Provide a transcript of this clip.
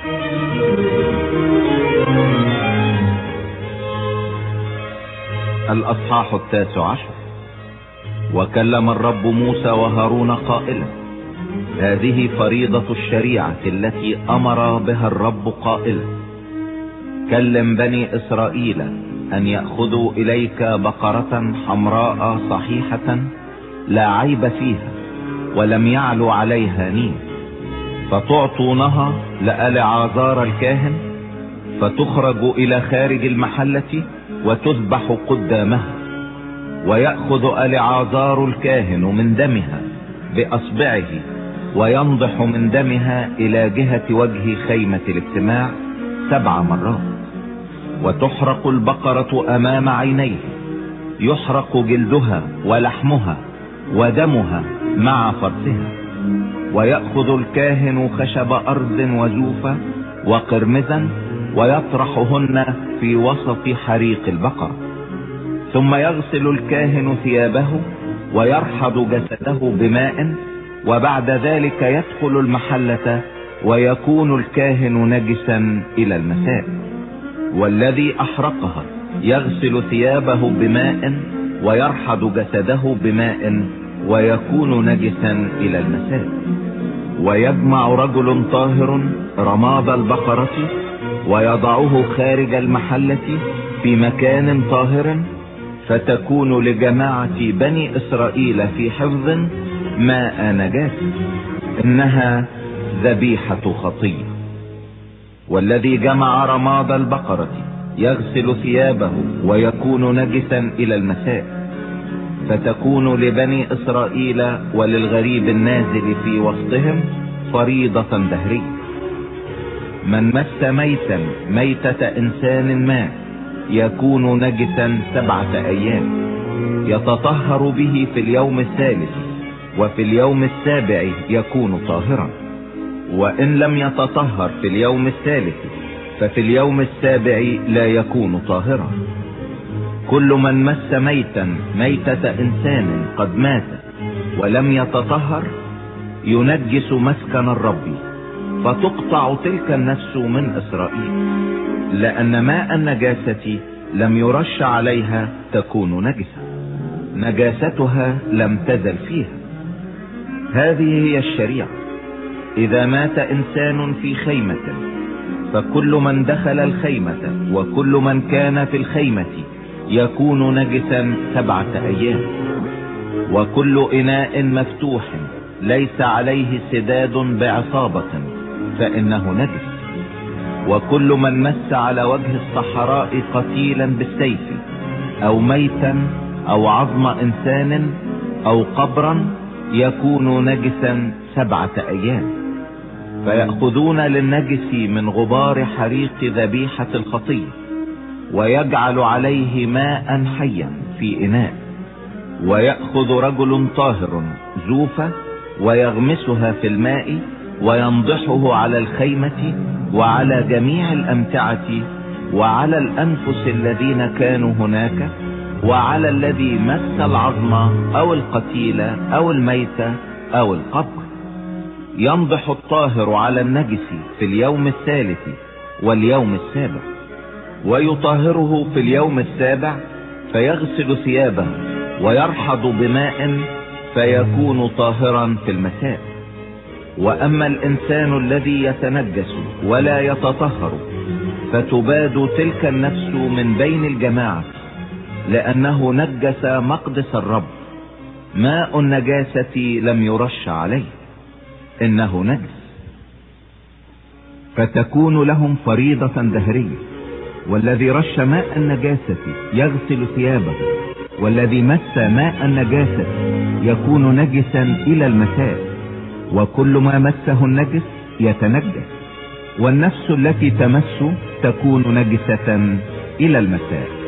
الأصحاح 19. وكلم الرب موسى وهارون قائلا: هذه فريضة الشريعة التي أمر بها الرب قائلا: كلم بني إسرائيل أن يأخذوا إليك بقرة حمراء صحيحة لا عيب فيها ولم يعلو عليها نيل، فتعطونها لألعازار الكاهن، فتخرج إلى خارج المحلة وتذبح قدامها. ويأخذ ألعازار الكاهن من دمها بأصبعه وينضح من دمها إلى جهة وجه خيمة الاجتماع 7 مرات، وتحرق البقرة أمام عينيه، يحرق جلدها ولحمها ودمها مع فرثها. ويأخذ الكاهن خشب أرز وزوفة وقرمزا ويطرحهن في وسط حريق البقرة. ثم يغسل الكاهن ثيابه ويرحض جسده بماء، وبعد ذلك يدخل المحلة ويكون الكاهن نجسا إلى المساء. والذي أحرقها يغسل ثيابه بماء ويرحض جسده بماء ويكون نجسا إلى المساء. ويجمع رجل طاهر رماد البقرة ويضعه خارج المحلة في مكان طاهر، فتكون لجماعة بني إسرائيل في حفظ ماء نجاسة، إنها ذبيحة خطية. والذي جمع رماد البقرة يغسل ثيابه ويكون نجسا إلى المساء، فتكون لبني إسرائيل وللغريب النازل في وسطهم فريضة دهرية. من مس ميتا ميتة إنسان ما يكون نجسا 7 أيام، يتطهر به في اليوم الثالث، وفي اليوم السابع يكون طاهرا. وإن لم يتطهر في اليوم الثالث ففي اليوم السابع لا يكون طاهرا. كل من مس ميتا ميتة إنسان قد مات ولم يتطهر ينجس مسكن الرب، فتقطع تلك النفس من إسرائيل، لأن ماء النجاسة لم يرش عليها تكون نجسة، نجاستها لم تزل فيها. هذه هي الشريعة: إذا مات إنسان في خيمة فكل من دخل الخيمة وكل من كان في الخيمة يكون نجسا 7 أيام. وكل إناء مفتوح ليس عليه سداد بعصابة فإنه نجس. وكل من مس على وجه الصحراء قتيلا بالسيف أو ميتا أو عظم إنسان أو قبرا يكون نجسا 7 أيام. فيأخذون للنجس من غبار حريق ذبيحة الخطية ويجعل عليه ماء حيا في إناء. ويأخذ رجل طاهر زوفة ويغمسها في الماء وينضحه على الخيمة وعلى جميع الأمتعة وعلى الأنفس الذين كانوا هناك وعلى الذي مس العظم أو القتيل أو الميت أو القبر. ينضح الطاهر على النجس في اليوم الثالث واليوم السابع، ويطهره في اليوم السابع، فيغسل ثيابه ويرحض بماء فيكون طاهرا في المساء. وأما الإنسان الذي يتنجس ولا يتطهر فتباد تلك النفس من بين الجماعة، لأنه نجس مقدس الرب، ماء النجاسة لم يرش عليه، إنه نجس. فتكون لهم فريضة دهرية: والذي رش ماء النجاسة يغسل ثيابه، والذي مس ماء النجاسة يكون نجسا إلى المساء، وكل ما مسه النجس يتنجس، والنفس التي تمس تكون نجسة إلى المساء.